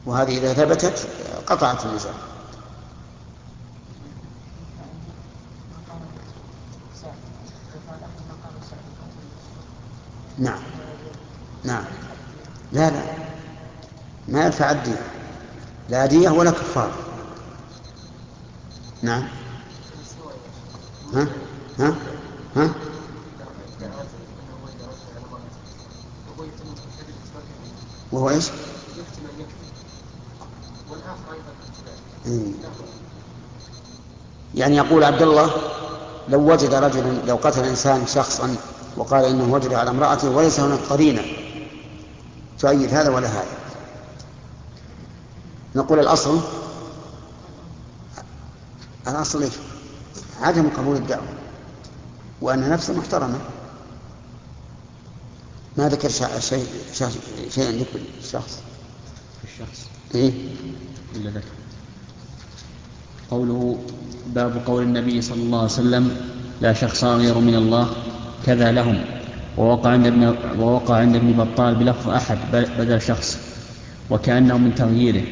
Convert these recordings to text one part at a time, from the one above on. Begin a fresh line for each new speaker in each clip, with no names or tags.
وهذه إذا ثبتت قطعت النزاع. نعم نعم. لا ما يدفع الدية، لا دية ولا كفار. نعم. ها وهو ايش؟ يعني يقول عبد الله لو وجد رجلا، لو قتل إنسان شخصا وقال إنه وجد على امرأته وليس هناك قرينة تؤيد هذا ولا هذا، نقول الأصل إيش؟ عدم قبول الدعوة، وأن نفسه محترمة. ما ذكر شيئا يقبل الشخص إيه؟
إلا ذكر قوله باب قول النبي صلى الله عليه وسلم لا شخص غير من الله كذا لهم. ووقع عند ابن بطال بلفظ أحد بدل شخص وكأنه من تغييره.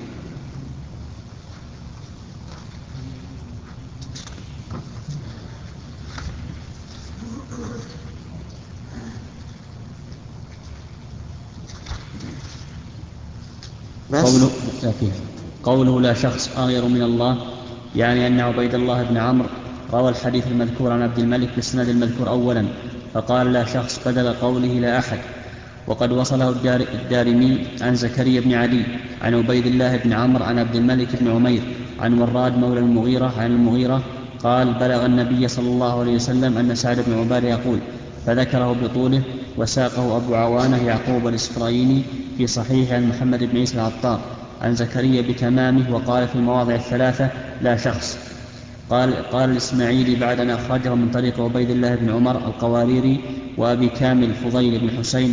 قوله لا شخص غير من الله يعني أن عبيد الله بن عمرو روى الحديث المذكور عن عبد الملك بالسند المذكور أولا فقال لا شخص بدل قوله لا أحد. وقد وصله الدارمي عن زكريا بن علي عن عبيد الله بن عمرو عن عبد الملك بن عمير عن وراد مولى المغيرة عن المغيرة قال بلغ النبي صلى الله عليه وسلم أن سعد بن عبادة يقول، فذكره بطوله. وساقه أبو عوانة يعقوب الإسفرايني في صحيح عن محمد بن عيسى العطار عن زكريا بتمامه. وقال في المواضع الثلاثة لا شخص. قال الإسماعيلي بعد أن أخرجه من طريق عبيد الله بن عمر القواريري وأبي كامل فضيل بن حسين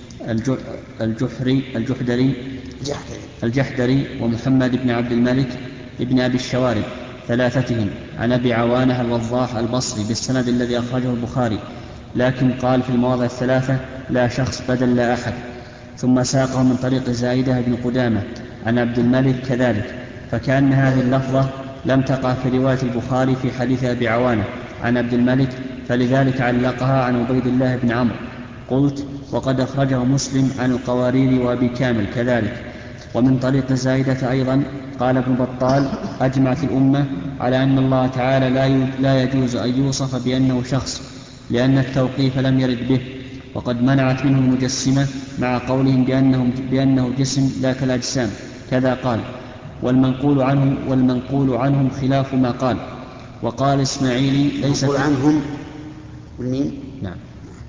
الجحدري ومحمد بن عبد الملك ابن أبي الشوارب ثلاثتهم عن أبي عوانة الوضاح البصري بالسند الذي أخرجه البخاري، لكن قال في المواضع الثلاثة لا شخص بدل لا أحد. ثم ساقه من طريق زايدة بن قدامة عن عبد الملك كذلك، فكأن هذه اللفظة لم تقع في رواية البخاري في حديث أبي عوانة عن عبد الملك، فلذلك علقها عن عبيد الله بن عمرو. قلت وقد أخرجه مسلم عن القوارير وأبي كامل كذلك. ومن طريق زايدة أيضا قال ابن بطال أجمعت الأمة على أن الله تعالى لا يجوز أن يوصف بأنه شخص، لأن التوقيف لم يرد به، وقد منعت منه المجسمة مع قولهم بأنه جسم لا كالأجسام كذا قال. والمنقول عنهم خلاف ما قال. وقال إسماعيلي ليس
عنهم والمين؟
نعم.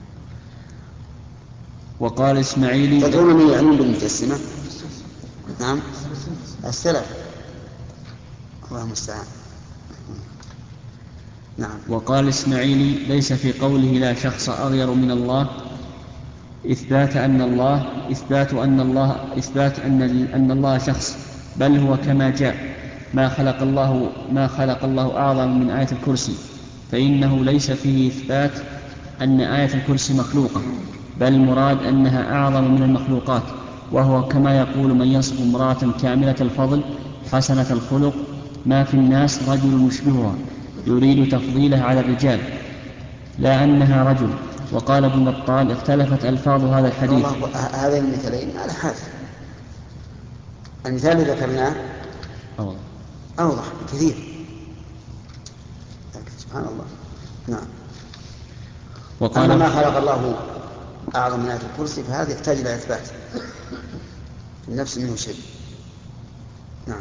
وقال إسماعيلي
تدرون من يعنون بالمجسمة؟ نعم السلف، الله المستعان. نعم.
وقال إسماعيلي ليس في قوله لا شخص أغير من الله إثبات أن الله شخص، بل هو كما جاء ما خلق الله أعظم من آية الكرسي، فإنه ليس فيه إثبات أن آية الكرسي مخلوقة، بل المراد أنها أعظم من المخلوقات، وهو كما يقول من يصف امرأة كاملة الفضل حسنة الخلق ما في الناس رجل مشبهها يريد تفضيله على الرجال لا أنها رجل. وقال ابن بطال اختلفت ألفاظ هذا الحديث.
هذين المثالين على حال المثال الذي ذكرناه أوضح كثير. سبحان الله. نعم. أما ما خلق الله أعظم من آية الكرسي فهذا يحتاج إلى إثبات النفس منه شيء. نعم.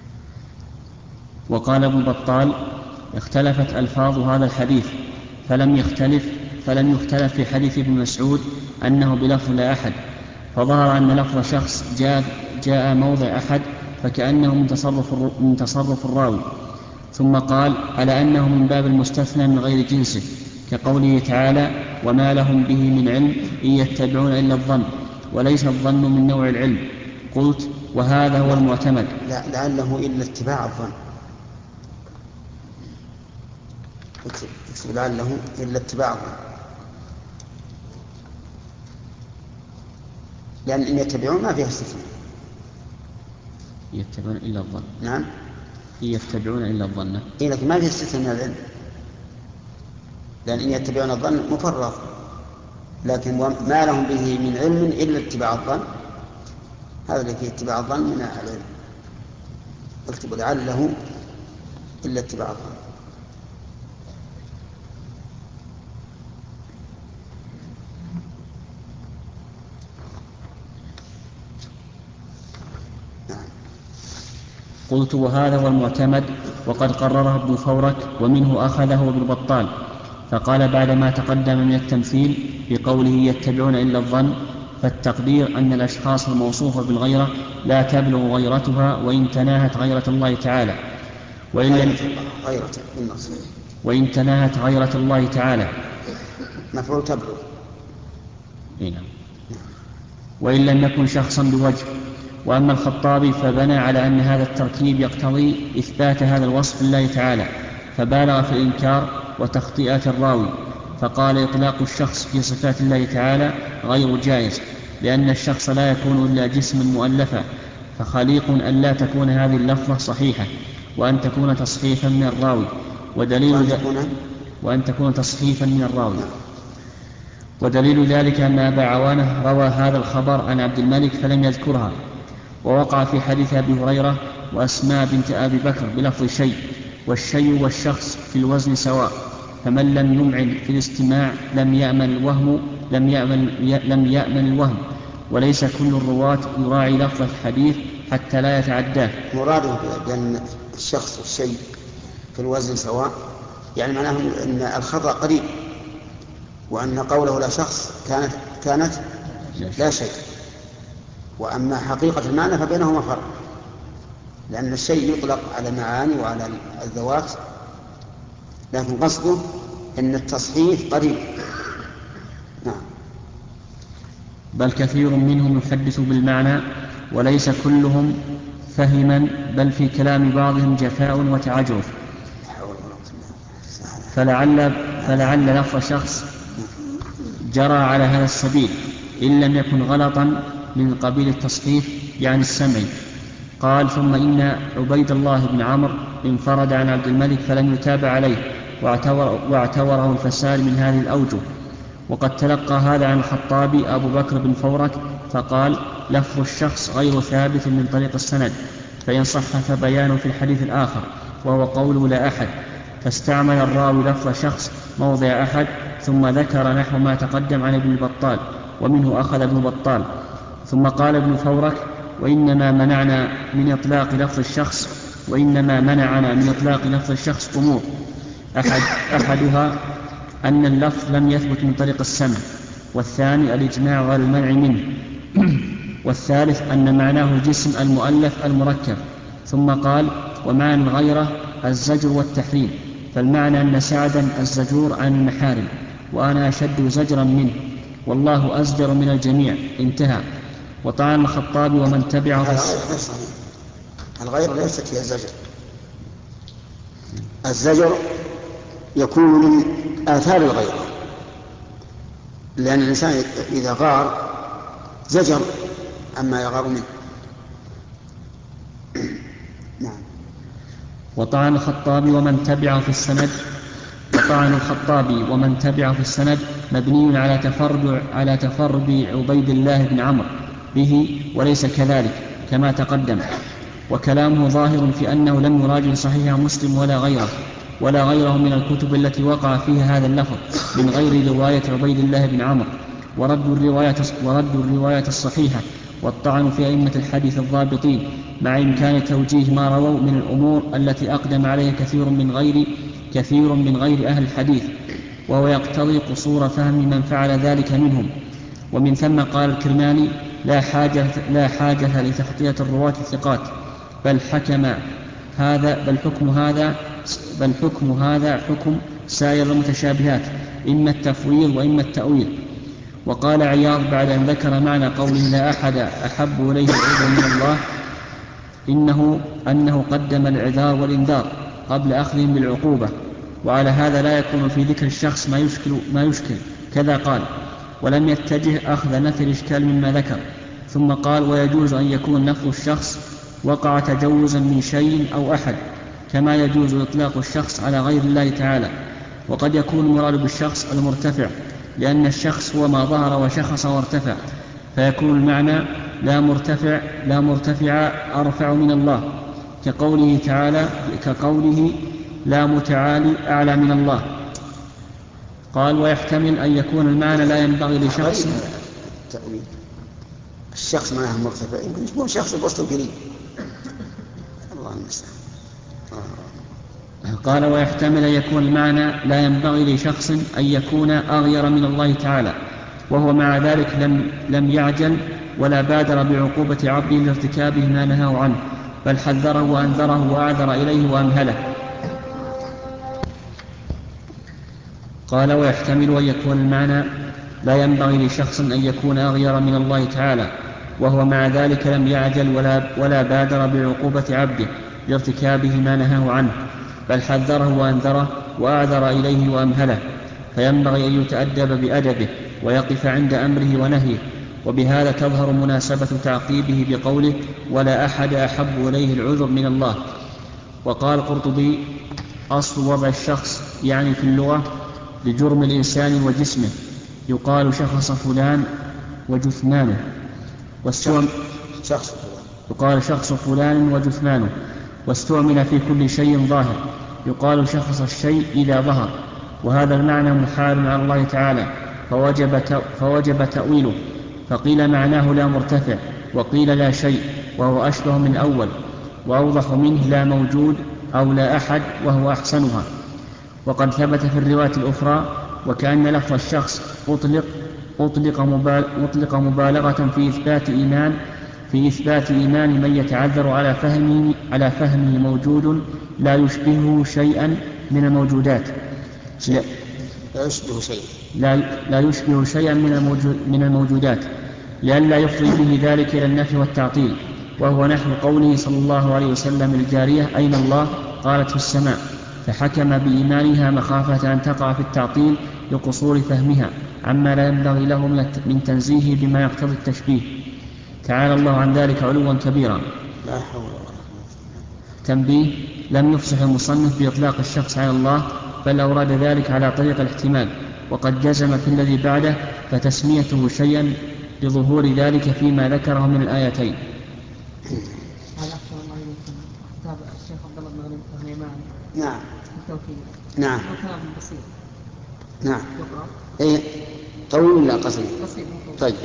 وقال ابن بطال اختلفت ألفاظ هذا الحديث فلم يختلف في حديث ابن مسعود أنه بلفظ لا أحد، فظهر أن لفظ شخص جاء موضع أحد فكأنه من تصرف الراوي. ثم قال على أنه من باب المستثنى من غير جنسه، كقوله تعالى وما لهم به من علم إن يتبعون إلا الظن وليس الظن من نوع العلم. قلت وهذا هو المعتمد.
لعله إلا اتباع الظن، لعله إلا اتباع الظن، لأن إن يتبعون ما فيها استثناء.
يتبعون إلا الظن.
نعم
يتبعون إلا الظن.
إيه لكن ما في استثناء من العلم، لأن إن يتبعون الظن مفرغ، لكن ما لهم به من علم إلا اتباع الظن، هذا اللي فيه اتباع الظن من العلم. اكتب لعله إلا اتباع الظن.
قلت وهذا هو المعتمد وقد قرره ابن فورك ومنه أخذه ابن بطال، فقال بعدما تقدم من التمثيل بقوله يتبعون إلا الظن، فالتقدير أن الأشخاص الموصوفة بالغيرة لا تبلغ غيرتها وإن تناهت غيرة الله تعالى، وإن تناهت غيرة الله تعالى
مفعول تبلغ،
وإن لم يكن شخصا بوجه. وأما الخطابي فبنى على أن هذا التركيب يقتضي إثبات هذا الوصف لله تعالى، فبالغ في الإنكار وتخطئة الراوي، فقال إطلاق الشخص في صفات الله تعالى غير جائز، لأن الشخص لا يكون إلا جسما مؤلفا، فخليق أن لا تكون هذه اللفظة صحيحة وأن تكون تصحيفا من الراوي، وأن تكون تصحيفا من الراوي. ودليل ذلك أن أبا عوانة روى هذا الخبر عن عبد الملك فلم يذكرها، ووقع في حديث أبي هريرة وأسماء بنت أبي بكر بلفظ شيء، والشيء والشخص في الوزن سواء، فمن لم يمعن في الاستماع لم يأمن الوهم، وليس كل الرواة يراعي لفظ الحديث حتى لا يتعداه.
مراده بأن الشخص والشيء في الوزن سواء يعني معناه أن الخطأ قريب، وأن قوله لا شخص كانت لا شيء، وأما حقيقة المعنى فبينهما فرق، لأن الشيء يطلق على معاني وعلى الذوات، لكن قصده أن التصحيح قريب. نعم.
بل كثير منهم يحدث بالمعنى وليس كلهم فهما، بل في كلام بعضهم جفاء وتعجرف، فلعل لفظ شخص جرى على هذا السبيل إن لم يكن غلطا من قبيل التصحيف يعني السمع. قال ثم إن عبيد الله بن عمرو انفرد عن عبد الملك فلم يتابع عليه، واعتوره الفساد من هذه الأوجه. وقد تلقى هذا عن الخطابي أبو بكر بن فورك فقال لفظ الشخص غير ثابت من طريق السند، فإن صح فبيان في الحديث الآخر وهو قوله لا أحد، فاستعمل الراوي لفظ شخص موضع أحد، ثم ذكر نحو ما تقدم عن ابن بطال ومنه أخذ ابن بطال. ثم قال ابن فورك وإنما منعنا من إطلاق لفظ الشخص أمور، أحدها أن اللفظ لم يثبت من طريق السمع، والثاني الإجماع على المنع منه، والثالث أن معناه الجسم المؤلف المركب. ثم قال ومعنى الغيرة الزجر والتحريم، فالمعنى أن سعدا الزجور عن المحارم وأنا أشد زجرا منه والله أزجر من الجميع، انتهى. وطعن الخطابي ومن تبعه
الغيرة ليست هي الزجر، الزجر يكون من آثار الغيرة، لأن الإنسان إذا غار زجر عما يغار منه. نعم.
وطعن الخطابي ومن تبعه في السند مبني على تفرد عبيد الله بن عمرو به، وليس كذلك كما تقدم. وكلامه ظاهر في أنه لم يراجع صحيح مسلم ولا غيره من الكتب التي وقع فيها هذا اللفظ من غير رواية عبيد الله بن عمرو، ورد الرواية الصحيحة والطعن في أئمة الحديث الضابطين، مع إمكان توجيه ما رووا من الأمور التي أقدم عليها كثير من غير أهل الحديث، وهو يقتضي قصور فهم من فعل ذلك منهم. ومن ثم قال الكرماني لا حاجة لتخطية الرواة الثقات، بل حكم هذا حكم سائر المتشابهات، إما التفويض وإما التأويل. وقال عياض بعد أن ذكر معنى قوله لا أحد أحب إليه العذر من الله أنه قدم الإعذار والإنذار قبل أخذهم بالعقوبة، وعلى هذا لا يكون في ذكر الشخص ما يشكل كذا قال، ولم يتجه أخذ نفي الإشكال مما ذكر. ثم قال ويجوز أن يكون لفظ الشخص وقع تجوزا من شيء أو أحد، كما يجوز إطلاق الشخص على غير الله تعالى. وقد يكون المراد بالشخص المرتفع، لأن الشخص هو ما ظهر وشخص وارتفع، فيكون المعنى لا مرتفع أرفع من الله، كقوله لا متعالي أعلى من الله. قال ويحتمل أن يكون المعنى لا ينبغي لشخص.
الشخص معناه مرتفع، يكون شخص بوسط قريب. الله المستعان.
قال ويحتمل أن يكون المعنى لا ينبغي لشخص أن يكون أغير من الله تعالى، وهو مع ذلك لم يعجل ولا بادر بعقوبة عبده لارتكابه ما نهاه عنه، بل حذره وأنذره وأعذر إليه وأمهله. قال ويحتمل أن يكون المعنى لا ينبغي لشخص أن يكون أغير من الله تعالى، وهو مع ذلك لم يعجل ولا بادر بعقوبة عبده لارتكابه ما نهاه عنه، بل حذره وأنذره وأعذر إليه وأمهله، فينبغي أن يتأدب بأدبه ويقف عند أمره ونهيه. وبهذا تظهر مناسبة تعقيبه بقوله ولا أحد أحب إليه العذر من الله. وقال القرطبي أصل وضع الشخص يعني في اللغة لجرم الإنسان وجسمه، يقال شخص فلان وجثمانه، يقال شخص فلان وجثمانه، واستعمل في كل شيء ظاهر، يقال شخص الشيء إذا ظهر، وهذا المعنى محال على الله تعالى فوجب تأويله، فقيل معناه لا مرتفع، وقيل لا شيء، وهو أشبه من الأول، وأوضح منه لا موجود أو لا أحد، وهو أحسنها. وقد ثبت في الرواية الأخرى وكأن لفظ الشخص أطلق مبالغة في إثبات إيمان من يتعذر على فهمه موجود لا يشبهه شيئا من الموجودات، لا يشبه شيئا من الموجودات، لئلا يفضي به ذلك إلى النفي والتعطيل، وهو نحو قوله صلى الله عليه وسلم الجارية أين الله؟ قالت في السماء، فحكم بإيمانها مخافة أن تقع في التعطيل لقصور فهمها عما لا ينبغي له من تنزيه بما يقتضي التشبيه. تعالى الله عن ذلك علوا كبيرا.
لا حول ولا قوة.
تنبيه: لم يفصح المصنف بإطلاق الشخص على الله، بل أورد ذلك على طريق الاحتمال، وقد جزم في الذي بعده فتسميته شيئا لظهور ذلك فيما ذكره من الآيتين.
كتاب الشيخ عبد الله بن غنيمان.
نعم.
التوكيد.
نعم.
كلام بسيط.
نعم. إيه طويل ولا قصير؟
قصير.
طيب.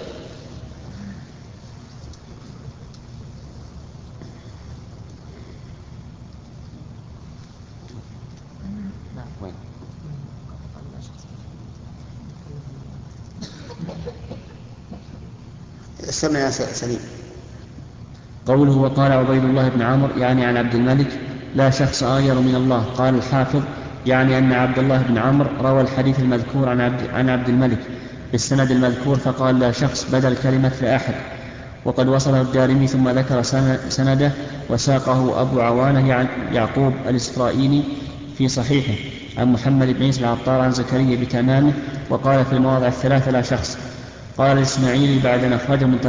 وين؟ استمع يا سليم.
قوله وقال عبيد الله بن عمرو يعني عن عبد الملك لا شخص أغير من الله. قال الحافظ يعني أن عبد الله بن عمرو روى الحديث المذكور عن عبد الملك بالسند المذكور، فقال لا شخص بدل كلمة لا أحد. وقد وصله الدارمي ثم ذكر سنده وساقه أبو عوانة يعقوب الإسرائيلي في صحيحه عن محمد بن عيسى العطار عن زكريا بتمامه، وقال في المواضع الثلاثة لا شخص. قال الإسماعيلي بعد أن أخرجه من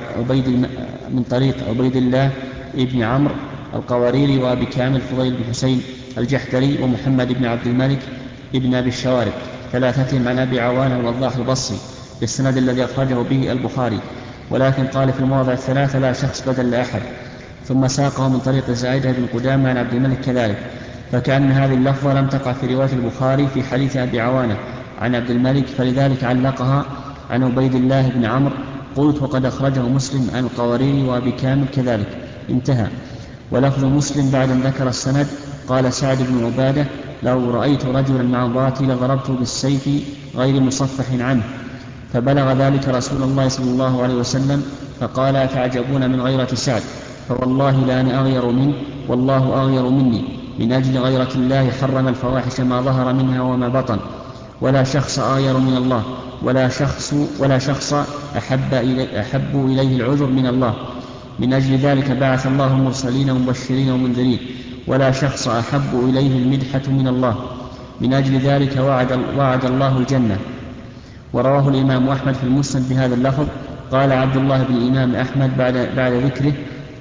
طريق عبيد الله ابن عمرو القواريري وأبي كامل فضيل بن حسين الجحدري ومحمد بن عبد الملك ابن أبي الشوارب ثلاثتهم عن أبي عوانة الوضاح البصري بالسند الذي أخرجه به البخاري، ولكن قال في المواضع الثلاثة لا شخص بدل لا أحد. ثم ساقه من طريق زائدة بن قدامة عن عبد الملك كذلك، فكأن هذه اللفظة لم تقع في رواية البخاري في حديث أبي عوانة عن عبد الملك، فلذلك علقها عن عبيد الله بن عمرو. قلت وقد أخرجه مسلم عن القواريري وأبي كامل كذلك. انتهى. ولفظ مسلم بعد أن ذكر السند قال سعد بن عبادة لو رأيت رجلا مع امرأتي لضربته بالسيف غير مصفح عنه، فبلغ ذلك رسول الله صلى الله عليه وسلم فقال أتعجبون من غيرة سعد، فوالله لا أنا أغير منه والله أغير مني، من أجل غيرة الله حرم الفواحش ما ظهر منها وما بطن، ولا شخص أغير من الله، ولا شخص أحب إليه العذر من الله، من أجل ذلك بعث الله المرسلين مبشرين ومنذرين، ولا شخص أحب إليه المدحة من الله، من أجل ذلك وعد الله الجنة. ورواه الإمام أحمد في المسند بهذا اللفظ. قال عبد الله بن الإمام أحمد بعد ذكره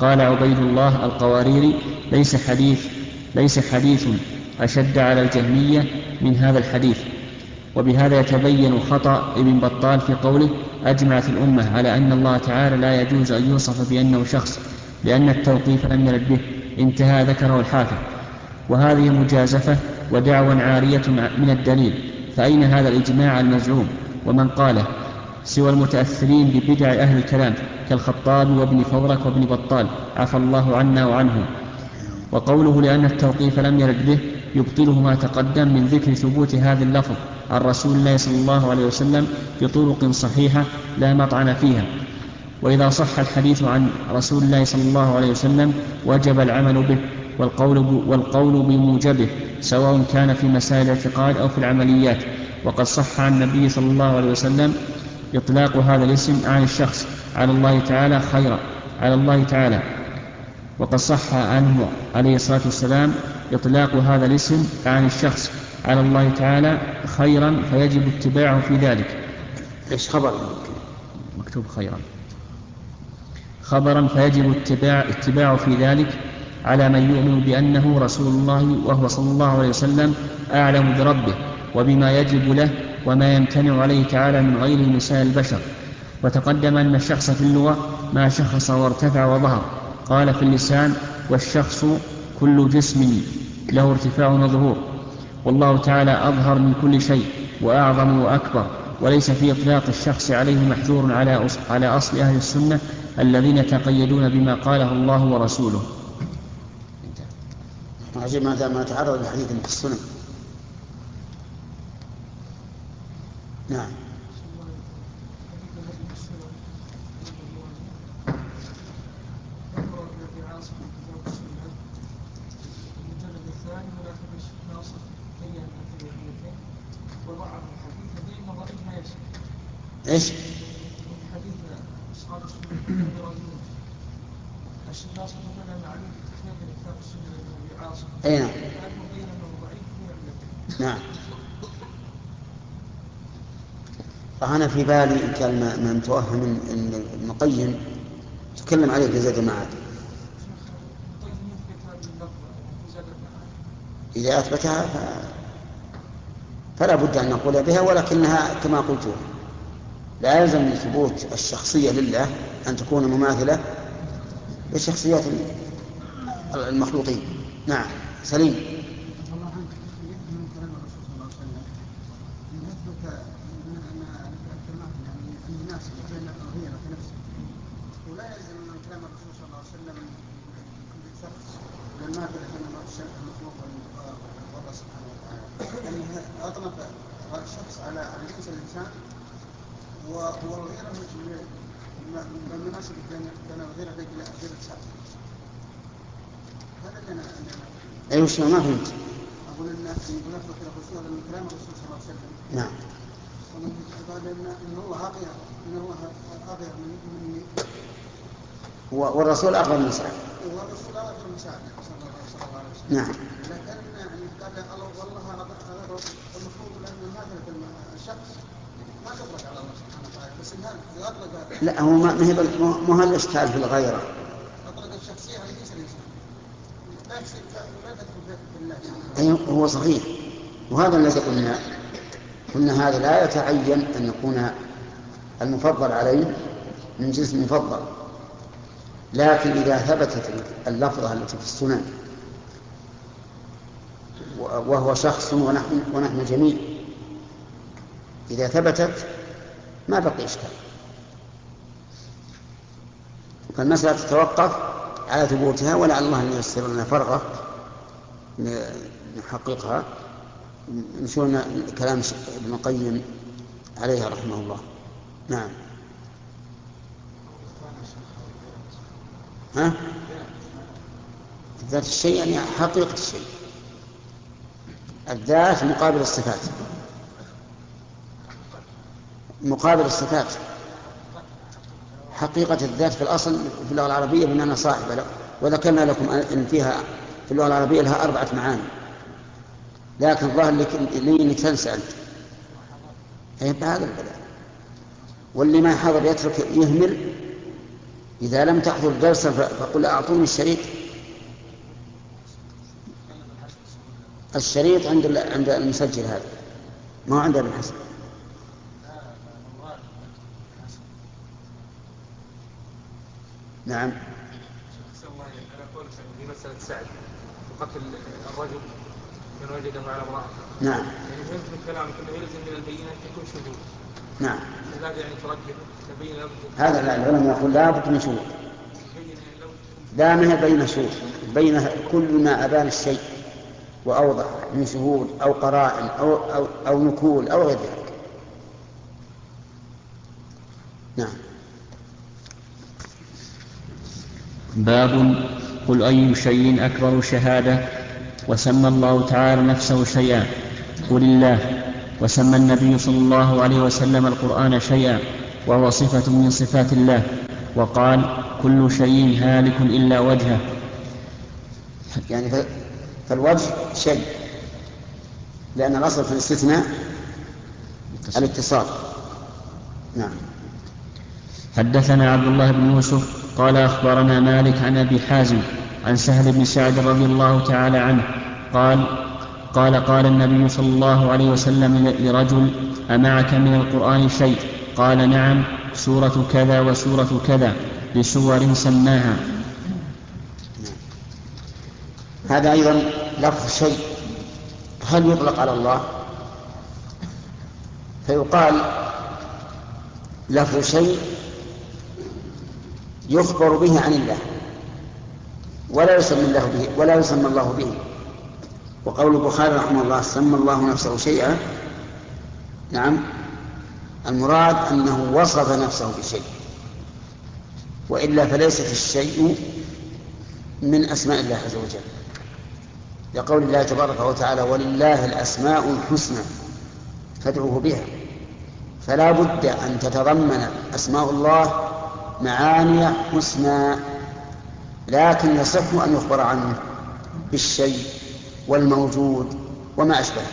قال عبيد الله القواريري: ليس حديث أشد على الجهمية من هذا الحديث. وبهذا يتبين خطأ ابن بطال في قوله: أجمعت الأمة على أن الله تعالى لا يجوز أن يوصف بأنه شخص لأن التوقيف لم يرد به. انتهى. ذكره الحافظ. وهذه مجازفة ودعوى عارية من الدليل، فأين هذا الإجماع المزعوم ومن قاله سوى المتأثرين ببدع أهل الكلام كالخطابي وابن فورك وابن بطال عفى الله عنا وعنهم. وقوله لأن التوقيف لم يرد به يبطله ما تقدم من ذكر ثبوت هذا اللفظ عن رسول الله صلى الله عليه وسلم بطرق صحيحة لا مطعن فيها. وإذا صح الحديث عن رسول الله صلى الله عليه وسلم وجب العمل به والقول بموجبه، سواء كان في مسائل الاعتقاد أو في العمليات. وقد صح عن النبي صلى الله عليه وسلم إطلاق هذا الاسم عن الشخص على الله تعالى وقد صح عنه عليه الصلاة والسلام إطلاق هذا الاسم عن الشخص على الله تعالى خيرا فيجب اتباعه في ذلك.
إيش خبر؟
مكتوب خبرا فيجب اتباعه في ذلك على من يؤمن بأنه رسول الله وهو صلى الله عليه وسلم أعلم بربه وبما يجب له وما يمتنع عليه تعالى من غير مسائل البشر. وتقدم أن الشخص في اللغة ما شخص وارتفع وظهر. قال في اللسان: والشخص كل جسم له ارتفاع وظهور. والله تعالى أظهر من كل شيء وأعظم وأكبر، وليس في إطلاق الشخص عليه محجور على أصل أهل السنة الذين يتقيدون بما قاله الله ورسوله.
عجيب ما تعرض لحديث في السنة. نعم. ايش؟
حديث أصحاب السنة الناس مثلا عليه تخيل كتاب السنة لابن عاصم.
أي نعم.
مبين أنه ضعيف
نعم. فأنا في بالي إن كان ما متوهم إن ابن القيم تكلم عليه في زاد المعاد. إذا أثبتها فلا بد أن نقول بها، ولكنها كما قلت لا يلزم من ثبوت الشخصية لله أن تكون مماثلة لشخصيات المخلوقين. نعم. سليم.
الله عنك من كلام الرسول صلى الله عليه وسلم يثبت أن الكلمات يعني أن الناس بين الغيرة في نفسه، ولا يلزم من كلام الرسول صلى الله عليه وسلم كل شخص والماثلة بين المخلوق والله سبحانه وتعالى، يعني أطلق الشخص على جنس الإنسان والغيرة بالمناسبة بين الغيرة غير السابق. هذا كان
أي وش ما فهمت؟
أقول إن ينفق الرسول من كلام الرسول صلى الله عليه وسلم.
نعم.
وقال إن هو أغير مني.
والرسول أغير من سعد.
والرسول أغير من سعد صلى الله عليه وسلم.
نعم.
لكن قال والله أغير المفروض أن هذا الشخص ما تطلق على الله سبحانه وتعالى، بس إن هذا أطلق.
لا، هو ما هو الإشكال في الغيرة.
أطلق الشخصية على جنس الإنسان.
أي هو صحيح، وهذا الذي قلنا هذا لا يتعين أن يكون المفضل عليه من جنس المفضل، لكن إذا ثبتت اللفظة التي في السنن وهو شخص ونحن جميع، إذا ثبتت ما بقي إشكال. فالمسألة تتوقف على ثبوتها، ولعل الله أن ييسر لنا فرغة نحققها نشوفنا كلام ابن القيم عليها رحمه الله. نعم. ذات الشيء يعني حقيقة الشيء. الذات مقابل الصفات، مقابل الصفات. حقيقة الذات في الأصل في اللغة العربية بمعنى صاحبة، وذكرنا لكم أن فيها في اللغة العربية لها 4 معاني، لكن الظاهر لي تنسى أنت هذا البلاء. واللي ما حضر يترك يهمل إذا لم تحضر درسا فقل أعطوني الشريط. الشريط عند المسجل هذا، ما عند ابن حسن. نعم.
على قول في مسألة سعد وقتل الرجل من وجده على امرأة.
نعم.
يعني فهمت من كلامك أنه يلزم من البينة يكون شهود.
نعم.
هذا يعني ترجح البينة.
هذا لا، العلماء يقول لا بد من شهود. لا، من البينة شهود، البينة كل ما أبان الشيء وأوضح من شهود أو قرائن أو نكول أو غير ذلك. نعم.
باب قل أي شيء أكبر شهادة. وسمى الله تعالى نفسه شيئا، قل الله. وسمى النبي صلى الله عليه وسلم القرآن شيئا، وهو صفة من صفات الله، وقال كل شيء هالك إلا وجهه.
يعني فالوجه شيء، لأن الأصل في الاستثناء الاتصال. نعم.
حدثنا عبد الله بن يوسف قال أخبرنا مالك عن أبي حازم عن سهل بن سعد رضي الله تعالى عنه قال النبي صلى الله عليه وسلم لرجل أمعك من القرآن شيء؟ قال نعم، سورة كذا وسورة كذا، لسور سماها.
هذا أيضا لفظ شيء، هل يطلق على الله؟ فيقال لفظ شيء يخبر به عن الله ولا يسمى الله به. وقول البخاري رحمه الله سمى الله نفسه شيئا، نعم، المراد أنه وصف نفسه بشيء، وإلا فليست الشيء من أسماء الله عز وجل، لقول الله تبارك وتعالى ولله الأسماء الحسنى فادعوه بها. فلا بد أن تتضمن أسماء الله معاني حسنى، لكن يصح أن يخبر عنه بالشيء والموجود وما أشبه.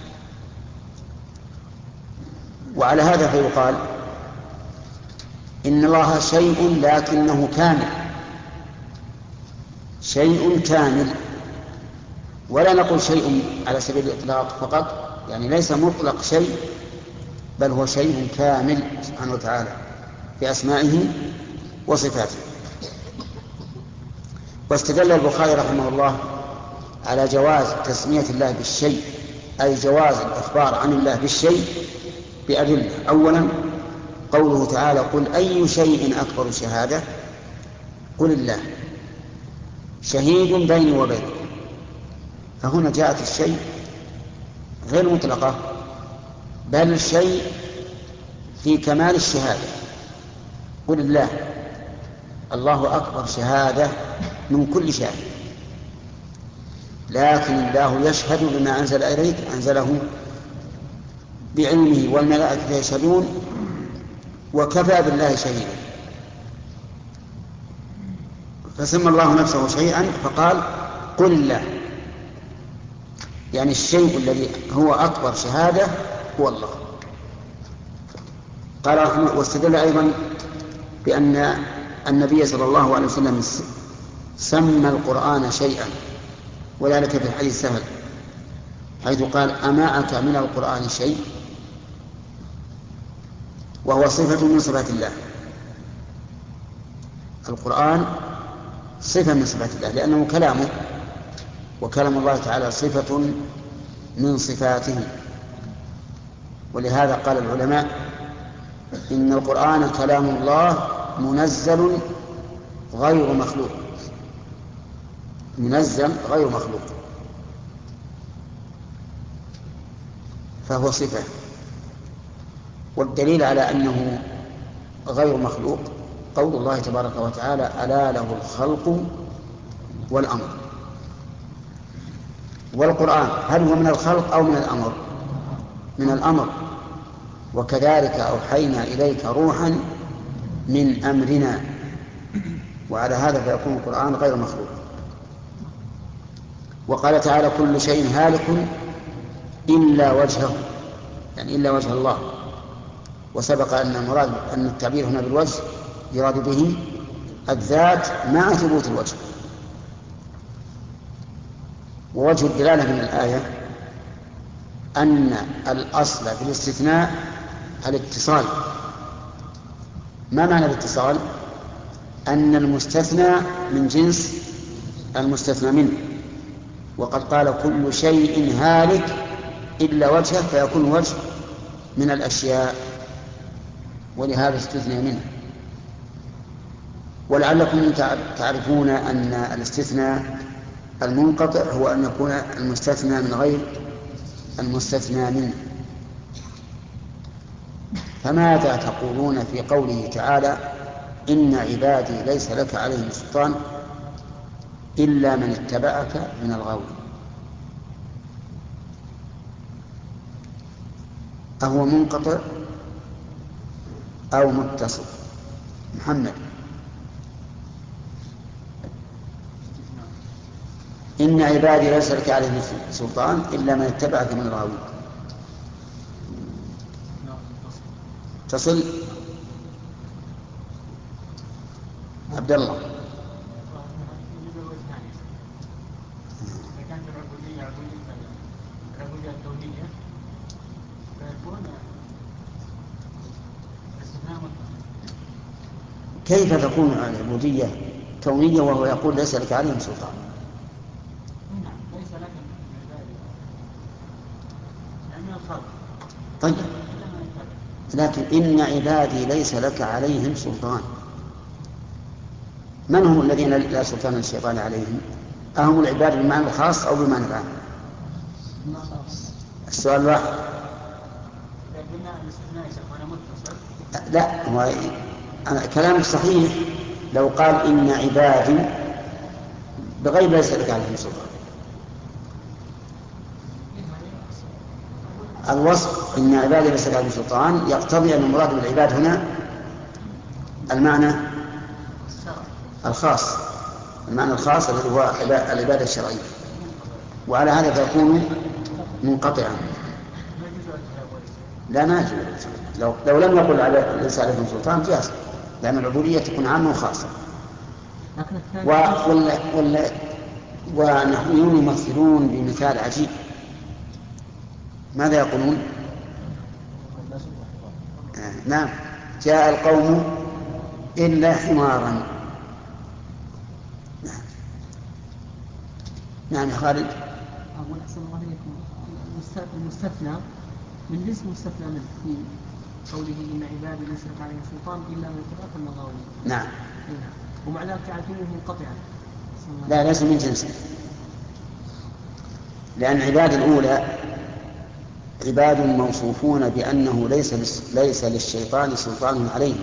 وعلى هذا فيقال إن الله شيء لكنه كامل، شيء كامل، ولا نقول شيء على سبيل الإطلاق فقط، يعني ليس مطلق شيء، بل هو شيء كامل سبحانه وتعالى في أسمائه وصفاته. واستدل البخاري رحمه الله على جواز تسمية الله بالشيء، أي جواز الإخبار عن الله بالشيء، بأدلة. أولا قوله تعالى قل أي شيء أكبر شهادة، قل الله شهيد بيني وبينكم. فهنا جاءت الشيء غير مطلقة، بل الشيء في كمال الشهادة. قل الله، الله أكبر شهادة من كل شيء، لكن الله يشهد بما أنزل إليك، أنزله بعلمه والملائكة يشهدون وكفى بالله شهيدا. فسمى الله نفسه شيئا فقال قل الله، يعني الشيء الذي هو أكبر شهادة هو الله. قال واستدل أيضا بأن النبي صلى الله عليه وسلم سمى القرآن شيئا، وذلك في الحديث سهل حيث قال أمعك من القرآن شيء، وهو صفة من صفات الله. القرآن صفة من صفات الله لأنه كلامه، وكلام الله تعالى صفة من صفاته. ولهذا قال العلماء إن القرآن كلام الله منزل غير مخلوق، منزل غير مخلوق، فهو صفة. والدليل على أنه غير مخلوق قول الله تبارك وتعالى ألا له الخلق والأمر. والقرآن هل هو من الخلق أو من الأمر؟ من الأمر. وكذلك أوحينا إليك روحا من أمرنا. وعلى هذا فيكون القرآن غير مخلوق. وقال تعالى كل شيء هالك إلا وجهه، يعني إلا وجه الله. وسبق أن المراد أن التعبير هنا بالوجه يراد به الذات مع ثبوت الوجه. ووجه الدلالة من الآية أن الأصل في الاستثناء الاتصال. ما معنى الاتصال؟ أن المستثنى من جنس المستثنى منه، وقد قال كل شيء هالك إلا وجهه، فيكون وجه من الأشياء، ولهذا استثنى منه. ولعلكم تعرفون أن الاستثناء المنقطع هو أن يكون المستثنى من غير المستثنى منه. فماذا تقولون في قوله تعالى إن عبادي ليس لك عليهم سلطان إلا من اتبعك من الغاوين؟ أهو منقطع أو متصل؟ محمد. إن عبادي ليس لك عليهم سلطان إلا من اتبعك من الغاوين. تصل عبد الله. كيف تكون العبودية كونية وهو يقول ليس لك عليهم سلطان؟ طيب، لكن إن عبادي ليس لك عليهم سلطان، من هم الذين لا سلطان الشيطان عليهم؟ أهم العباد بمعنى الخاص أو بمعنى العام؟ السؤال واحد. لا، هو كلامك صحيح لو قال إن عبادي بغير ليس لك عليهم سلطان. الوصف إن عبادي ليس لك عليهم سلطان يقتضي أن المراد بالعباد هنا المعنى الخاص، المعنى الخاص الذي هو العبادة الشرعية، وعلى هذا فيكون منقطعا. لا، ما يجوز. لو لم يقل ليس عليكم سلطان جاز، لأن العبودية تكون عامة وخاصة. ونحن يمثلون بمثال عجيب. ماذا يقولون؟ نعم، جاء القوم إلا حمارا. نعم يا خالد.
أقول أحسن الله عليكم، المستثنى من جنس مستثنى منه في قوله إن عبادي ليس لك عليهم سلطان إلا من اتبعك من الغاوين.
نعم.
ومع ذلك تعرفونه منقطعا.
لا، ليس من جنسه، لأن عباد الأولى عباد موصوفون بأنه ليس للشيطان سلطان عليهم،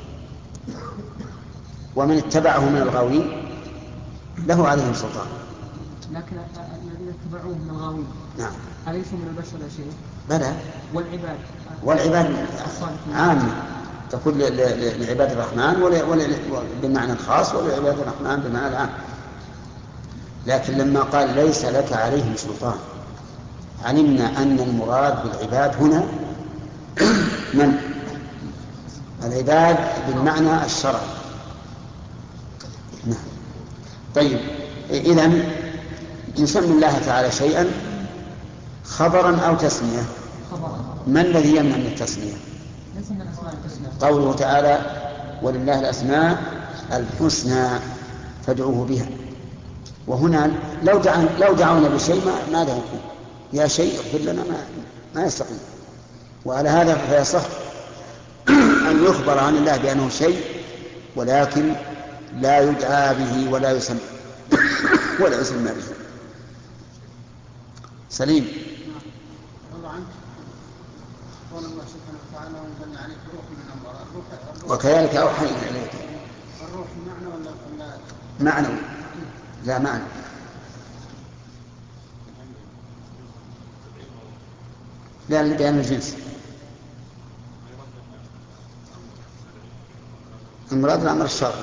ومن اتبعه من الغاوين له عليهم سلطان.
لكن الذين اتبعوه من الغاوين
نعم
أليسوا من البشر يا شيخ؟
بلى.
والعباد
عامة تقول لعباد الرحمن بالمعنى الخاص ولعباد الرحمن بالمعنى العام. لكن لما قال ليس لك عليهم سلطان علمنا أن المراد بالعباد هنا من العباد بالمعنى الشرعي. نعم. طيب، إذن نسمي الله تعالى شيئا خبرا أو تسمية. ما الذي يمنع من التسمية؟ قوله تعالى ولله الأسماء الحسنى فادعوه بها. وهنا لو دعونا بشيء ماذا يكون؟ يا شيء اغفر لنا ما يستقيم. وعلى هذا فيصح أن يخبر عن الله بأنه شيء ولكن لا يدعى به ولا يسمى به. سليم.
الله عنك. قول الله سبحانه وتعالى وأنزلنا عليك روح من أمره.
وكذلك أوحينا إليك.
الروح معنى ولا
معنى؟ لا، معنى. لا، لبيان الجنس. المراد الأمر الشرعي،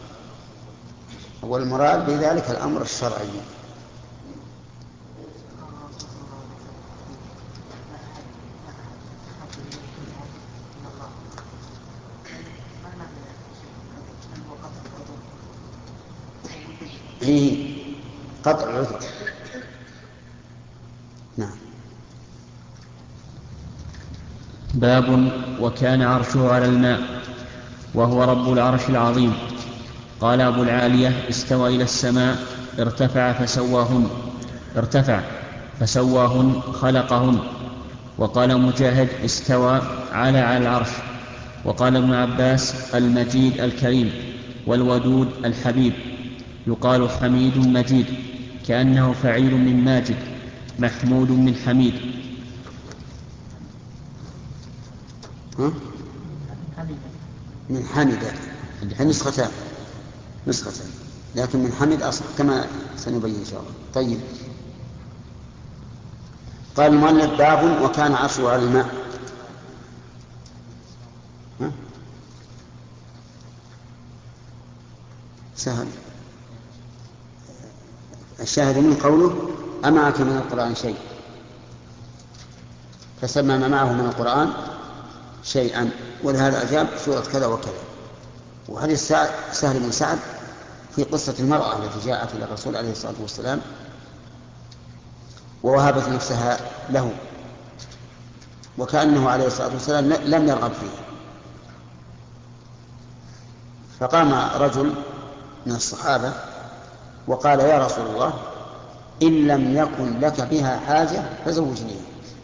والمراد بذلك الأمر الشرعي. فيه قطع العذر. نعم.
باب وكان عرشه على الماء وهو رب العرش العظيم. قال أبو العالية استوى إلى السماء ارتفع فسواهن خلقهن. وقال مجاهد استوى على العرش. وقال ابن عباس المجيد الكريم والودود الحبيب. يقال حميد مجيد كأنه فعيل من ماجد، محمود من حميد.
من حمد نسختان لكن من حمد أصح كما سنبين إن شاء الله. طيب. قال المؤلف باب وكان عرشه على الماء. سهل. الشاهد من قوله أمعك من القرآن شيء، فسمى ما معه من القرآن شيئا، ولهذا أجاب سورة كذا وكذا. وحديث سهل بن سعد في قصة المرأة التي جاءت إلى الرسول عليه الصلاة والسلام ووهبت نفسها له، وكأنه عليه الصلاة والسلام لم يرغب فيه. فقام رجل من الصحابة وقال يا رسول الله إن لم يكن لك بها حاجة فزوجنيها.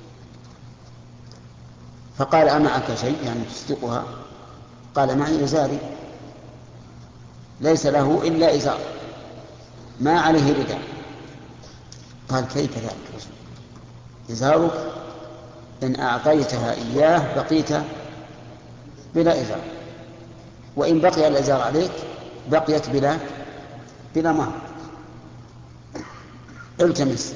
فقال أمعك شيء يعني تصدقها؟ قال معي إزاري، ليس له إلا إزار ما عليه رداء. قال كيف ذلك؟ إزارك إن أعطيتها إياه بقيت بلا إزار، وإن بقي الإزار عليك بقيت بلا مهر. التمس.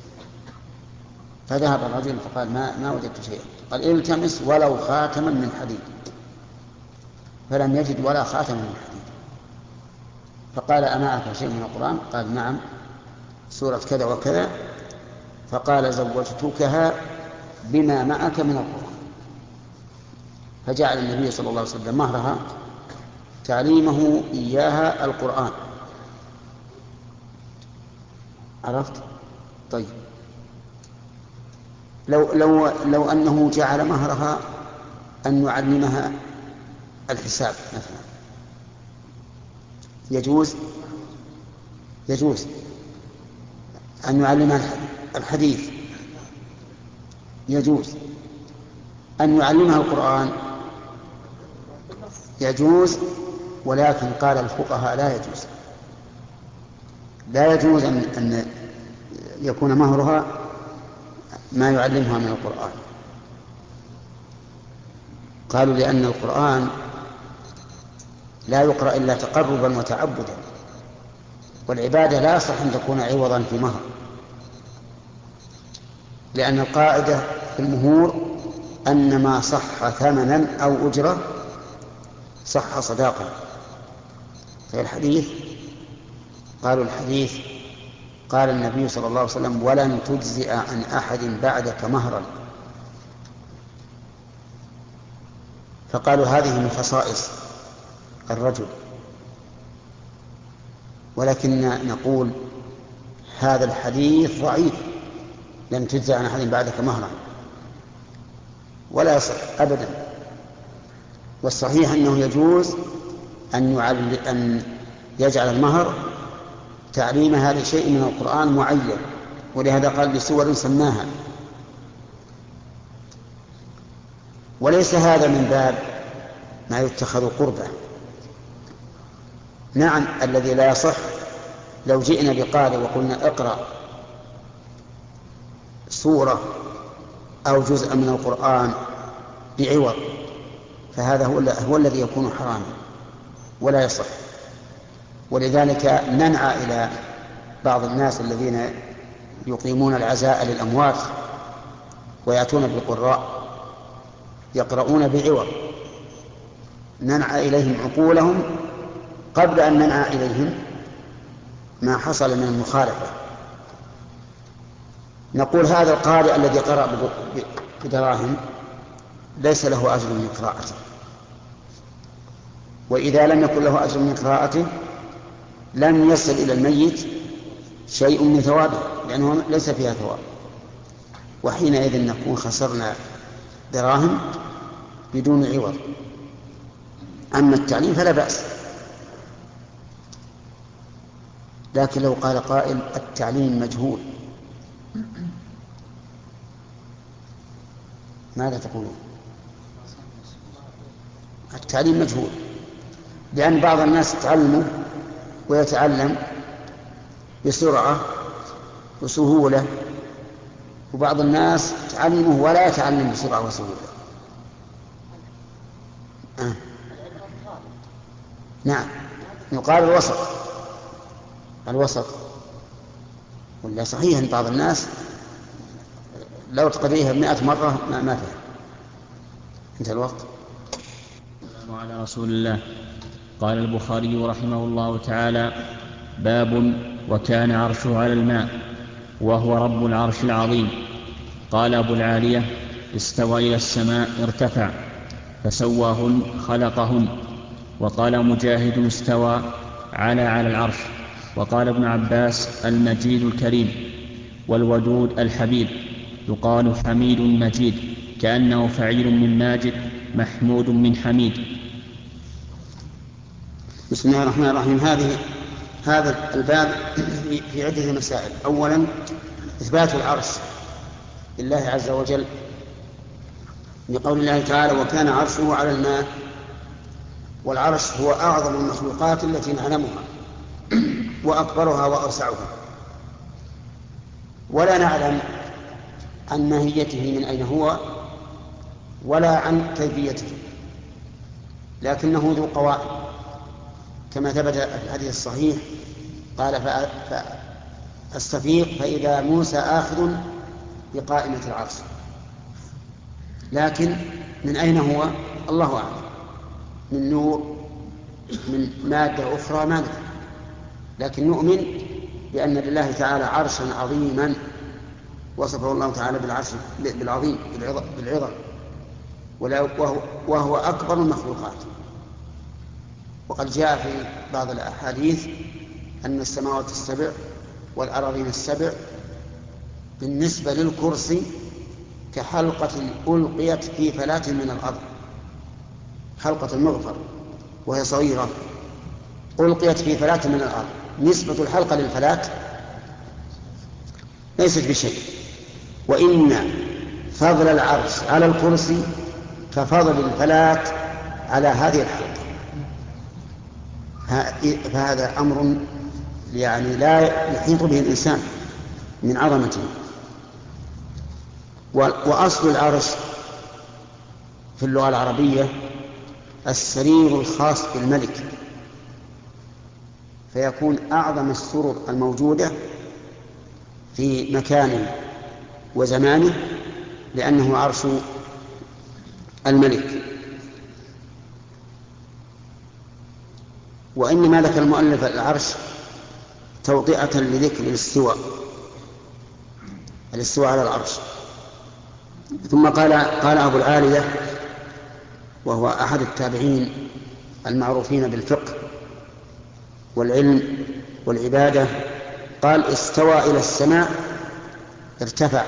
فذهب الرجل فقال ما وجدت شيئا. قال التمس ولو خاتما من حديد، فلم يجد ولا خاتما من حديد. فقال أمعك شيء من القرآن؟ قال نعم، سورة كذا وكذا. فقال زوجتكها بما معك من القرآن. فجعل النبي صلى الله عليه وسلم مهرها تعليمه إياها القرآن. عرفت؟ طيب. لو أنه جعل مهرها أن يعلمها الحساب مثلا يجوز أن يعلمها الحديث، يجوز أن يعلمها القرآن، يجوز. ولكن قال الفقهاء لا يجوز أن يكون مهرها ما يعلمها من القرآن. قالوا لأن القرآن لا يقرأ إلا تقربا وتعبدا، والعبادة لا يصح أن تكون عوضا في مهر، لأن القاعدة في المهور أن ما صح ثمنا أو أجرة صح صداقا. فالحديث قالوا الحديث قال النبي صلى الله عليه وسلم ولن تجزئ عن أحد بعدك مهرا. فقالوا هذه من خصائص الرجل، ولكن نقول هذا الحديث ضعيف، لن تجزئ عن أحد بعدك مهرا، ولا يصح أبدا. والصحيح أنه يجوز أن يجعل المهر تعليمها لشيء من القرآن معين، ولهذا قال لسور سماها. وليس هذا من باب ما يتخذ قربة. نعم، الذي لا يصح لو جئنا بقارئ وقلنا اقرأ سورة أو جزءا من القرآن بعوض، فهذا هو الذي يكون حراما ولا يصح. ولذلك ننعى إلى بعض الناس الذين يقيمون العزاء للأموات ويأتون بالقراء يقرؤون بعوض، ننعى إليهم عقولهم قبل أن ننعى إليهم ما حصل من المخالفة. نقول هذا القارئ الذي قرأ بدراهم ليس له أجر من قراءته، وإذا لم يكن له أجر من قراءته لم يصل إلى الميت شيء من ثوابه، لأنه ليس فيها ثواب، وحينئذ نكون خسرنا دراهم بدون عوض. أما التعليم فلا بأس. لكن لو قال قائل التعليم مجهول، ماذا تقولون؟ التعليم مجهول، لأن بعض الناس يتعلموا ويتعلم بسرعة وسهولة، وبعض الناس تعلمه ولا يتعلم بسرعة وسهولة. نعم، يقال الوسط. ولا صحيح أن بعض الناس لو تقريها 100 مرة ما فهم. انتهى الوقت.
وعلى رسول الله. قال البخاري رحمه الله تعالى: باب وكان عرشه على الماء وهو رب العرش العظيم. قال أبو العالية: استوى إلى السماء ارتفع، فسواهن خلقهن. وقال مجاهد: استوى على العرش. وقال ابن عباس: المجيد الكريم، والودود الحبيب. يقال حميد مجيد، كأنه فعيل من ماجد، محمود من حميد.
بسم الله الرحمن الرحيم. هذا الباب في عدة مسائل. أولا، إثبات العرش لله عز وجل، لقول الله تعالى: وكان عرشه على الماء. والعرش هو أعظم المخلوقات التي نعلمها وأكبرها وأوسعها، ولا نعلم عن ماهيته من أين هو ولا عن كيفيته، لكنه ذو قوائم كما ثبت في الحديث الصحيح. قال: فاستفيق فإذا موسى آخذ بقائمة العرش. لكن من أين هو؟ الله أعلم، من نور، من مادة أخرى ما ندري، لكن نؤمن بأن لله تعالى عرشا عظيما وصفه الله تعالى بالعظيم بالعظم، وهو أكبر المخلوقات. وقد جاء في بعض الأحاديث أن السماوات السبع والأراضين السبع بالنسبة للكرسي كحلقة ألقيت في فلاة من الأرض، حلقة المغفر وهي صغيرة ألقيت في فلاة من الأرض. نسبة الحلقة للفلاة ليست بشيء، وإن فضل العرش على الكرسي كفضل الفلاة على هذه الحلقة. فهذا أمر يعني لا يحيط به الإنسان من عظمته. وأصل العرش في اللغة العربية السرير الخاص بالملك، فيكون أعظم السرر الموجودة في مكانه وزمانه، لأنه عرش الملك. وإنما ذكر المؤلف العرش توطئة لذكر الاستواء على العرش. ثم قال أبو العالية، وهو أحد التابعين المعروفين بالفقه والعلم والعبادة، قال: استوى إلى السماء ارتفع،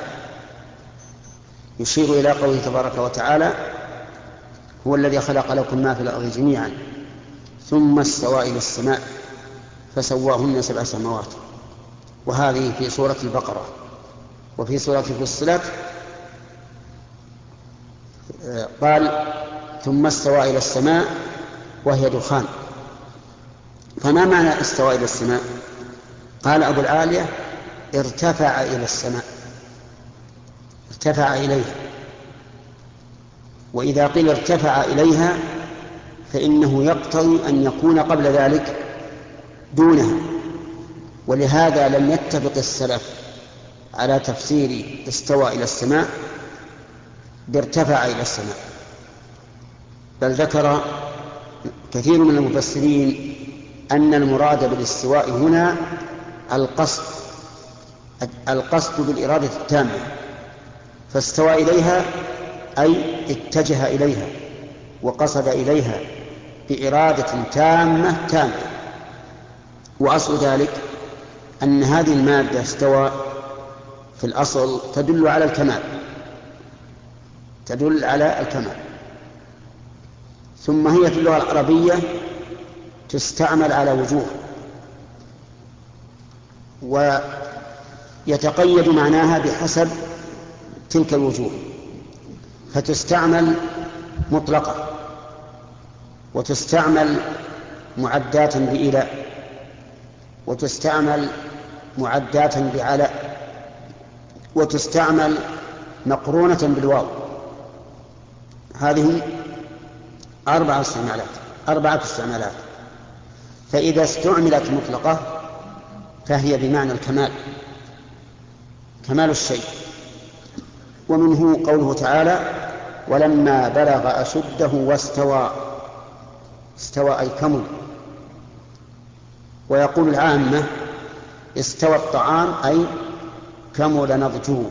يشير إلى قوله تبارك وتعالى: هو الذي خلق لكم ما في الأرض جميعا ثم استوى إلى السماء فسواهن 7 سماوات. وهذه في سورة البقرة. وفي سورة فصلت قال: ثم استوى إلى السماء وهي دخان. فما معنى استوى إلى السماء؟ قال أبو العالية: ارتفع إلى السماء، ارتفع إليها. وإذا قيل ارتفع إليها فإنه يقتضي أن يكون قبل ذلك دونها، ولهذا لم يتفق السلف على تفسير استوى إلى السماء بارتفع إلى السماء، بل ذكر كثير من المفسرين أن المراد بالاستواء هنا القصد بالإرادة التامة، فاستوى إليها أي اتجه إليها وقصد إليها بإرادة تامة. وأصل ذلك أن هذه المادة استوى في الأصل تدل على الكمال، تدل على الكمال، ثم هي في اللغة العربية تستعمل على وجوه، ويتقيد معناها بحسب تلك الوجوه، فتستعمل مطلقة، وتستعمل معدات بإلاء، وتستعمل معدات بعلاء، وتستعمل مقرونة بالواو. هذه أربعة استعمالات. فإذا استعملت مطلقة فهي بمعنى الكمال، كمال الشيء. ومنه قوله تعالى: ولما بلغ أشده واستوى، استوى أي كمل. ويقول العامة: استوى الطعام أي كمل نضجه.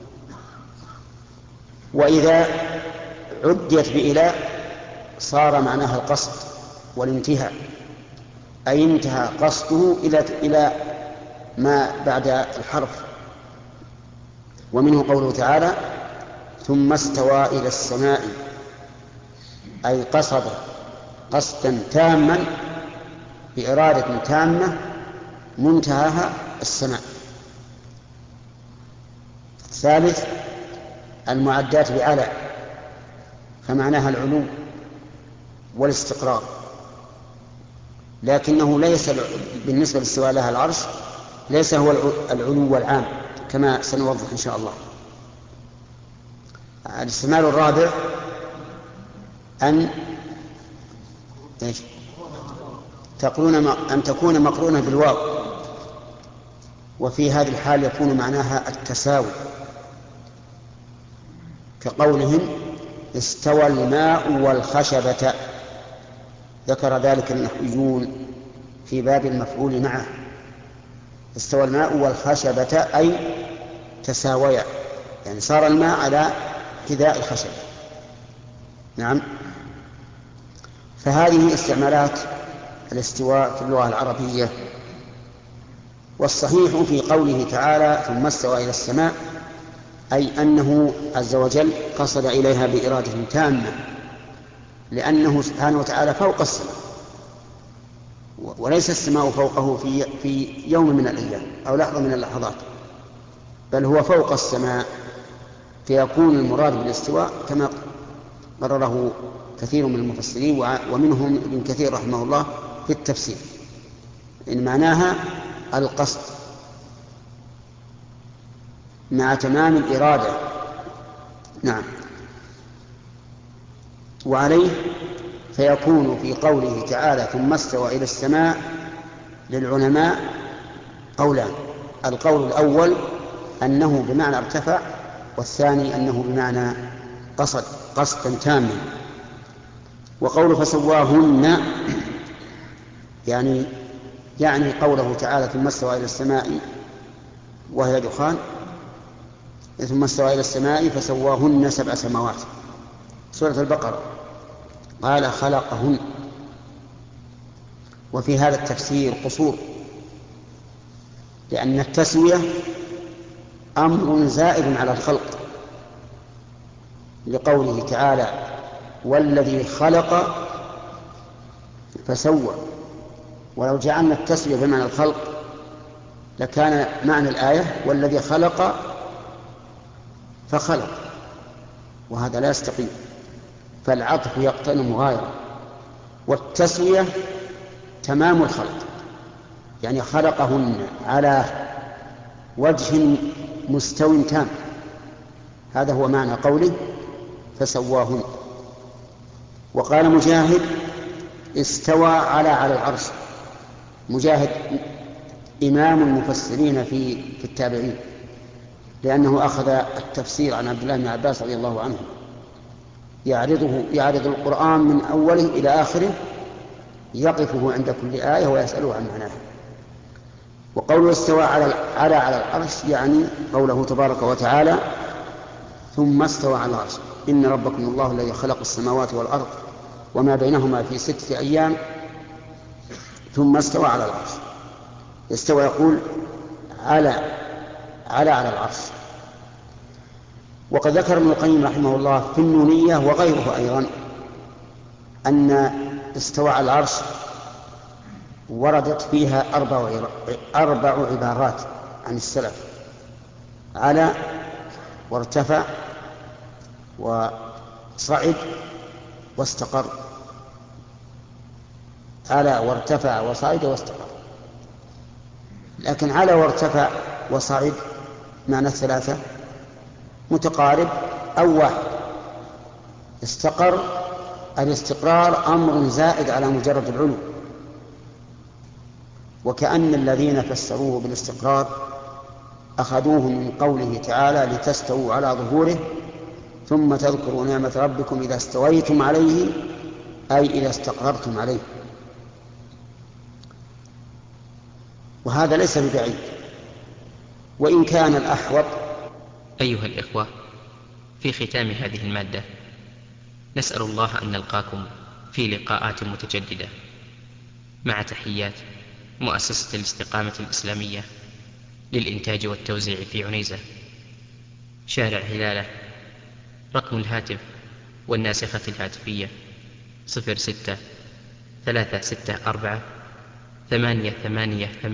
وإذا عديت بإلاء صار معناها القصد والانتهاء، أي انتهى قصده إلى ما بعد الحرف. ومنه قوله تعالى: ثم استوى إلى السماء، أي قصد قصدا تاما بإرادة تامة منتهاها السماء. الثالث المعدات بعلى، فمعناها العلو والاستقرار، لكنه ليس بالنسبة لاستواء لها العرش ليس هو العلو العام كما سنوضح إن شاء الله. الاستعمال الرابع أن تكون مقرونة بالواو، وفي هذه الحال يكون معناها التساوي، كقولهم: استوى الماء والخشبة. ذكر ذلك النحويون في باب المفعول معه. استوى الماء والخشبة أي تساويا، يعني صار الماء على حذاء الخشب. نعم. فهذه استعمالات الاستواء في اللغة العربية. والصحيح في قوله تعالى: ثم استوى إلى السماء، أي أنه عز وجل قصد إليها بإرادة تامة، لأنه سبحانه وتعالى فوق السماء، وليس السماء فوقه في يوم من الأيام أو لحظة من اللحظات، بل هو فوق السماء. فيكون المراد بالاستواء كما قرره كثير من المفسرين، ومنهم ابن كثير رحمه الله في التفسير، إن معناها القصد مع تمام الإرادة. نعم. وعليه فيكون في قوله تعالى: ثم استوى إلى السماء للعلماء قولان: القول الأول أنه بمعنى ارتفع، والثاني أنه بمعنى قصدا تاما. وقول فسواهن يعني قوله تعالى: ثم استوى إلى السماء وهي دخان، ثم استوى إلى السماء فسواهن 7 سماوات، سورة البقرة، قال خلقهن. وفي هذا التفسير قصور، لأن التسوية أمر زائد على الخلق، لقوله تعالى: والذي خلق فسوى. ولو جعلنا التسوية بمعنى الخلق لكان معنى الآية: والذي خلق فخلق، وهذا لا يستقيم. فالعطف يقتضي المغايرة، والتسوية تمام الخلق، يعني خلقهن على وجه مستوٍ تام. هذا هو معنى قوله فسواهن. وقال مجاهد: استوى على العرش. مجاهد إمام المفسرين في التابعين، لأنه أخذ التفسير عن عبد الله بن عباس رضي الله عنه، يعرض القرآن من أوله إلى آخره، يقفه عند كل آية ويسأله عن معناها. وقوله استوى على العرش يعني قوله تبارك وتعالى: ثم استوى على العرش إن ربكم الله الذي خلق السماوات والأرض وما بينهما في 6 أيام ثم استوى على العرش. استوى يقول على العرش. وقد ذكر ابن القيم رحمه الله في النونية وغيره أيضا أن استوى على العرش وردت فيها 4 عبارات عن السلف: على وارتفع وصعد واستقر. على وارتفع وصعد واستقر. لكن على وارتفع وصعد معنى 3 متقارب أو واحد. استقر، الاستقرار أمر زائد على مجرد العلو، وكأن الذين فسروه بالاستقرار أخذوه من قوله تعالى: لتستووا على ظهوره ثم تذكروا نعمة ربكم إذا استويتم عليه، أي إذا استقررتم عليه. وهذا ليس ببعيد، وإن كان الأحوط.
أيها الإخوة، في ختام هذه المادة نسأل الله أن نلقاكم في لقاءات متجددة، مع تحيات مؤسسة الاستقامة الإسلامية للإنتاج والتوزيع في عنيزة، شارع هلالة. رقم الهاتف والناسخة الهاتفية 06 364 888.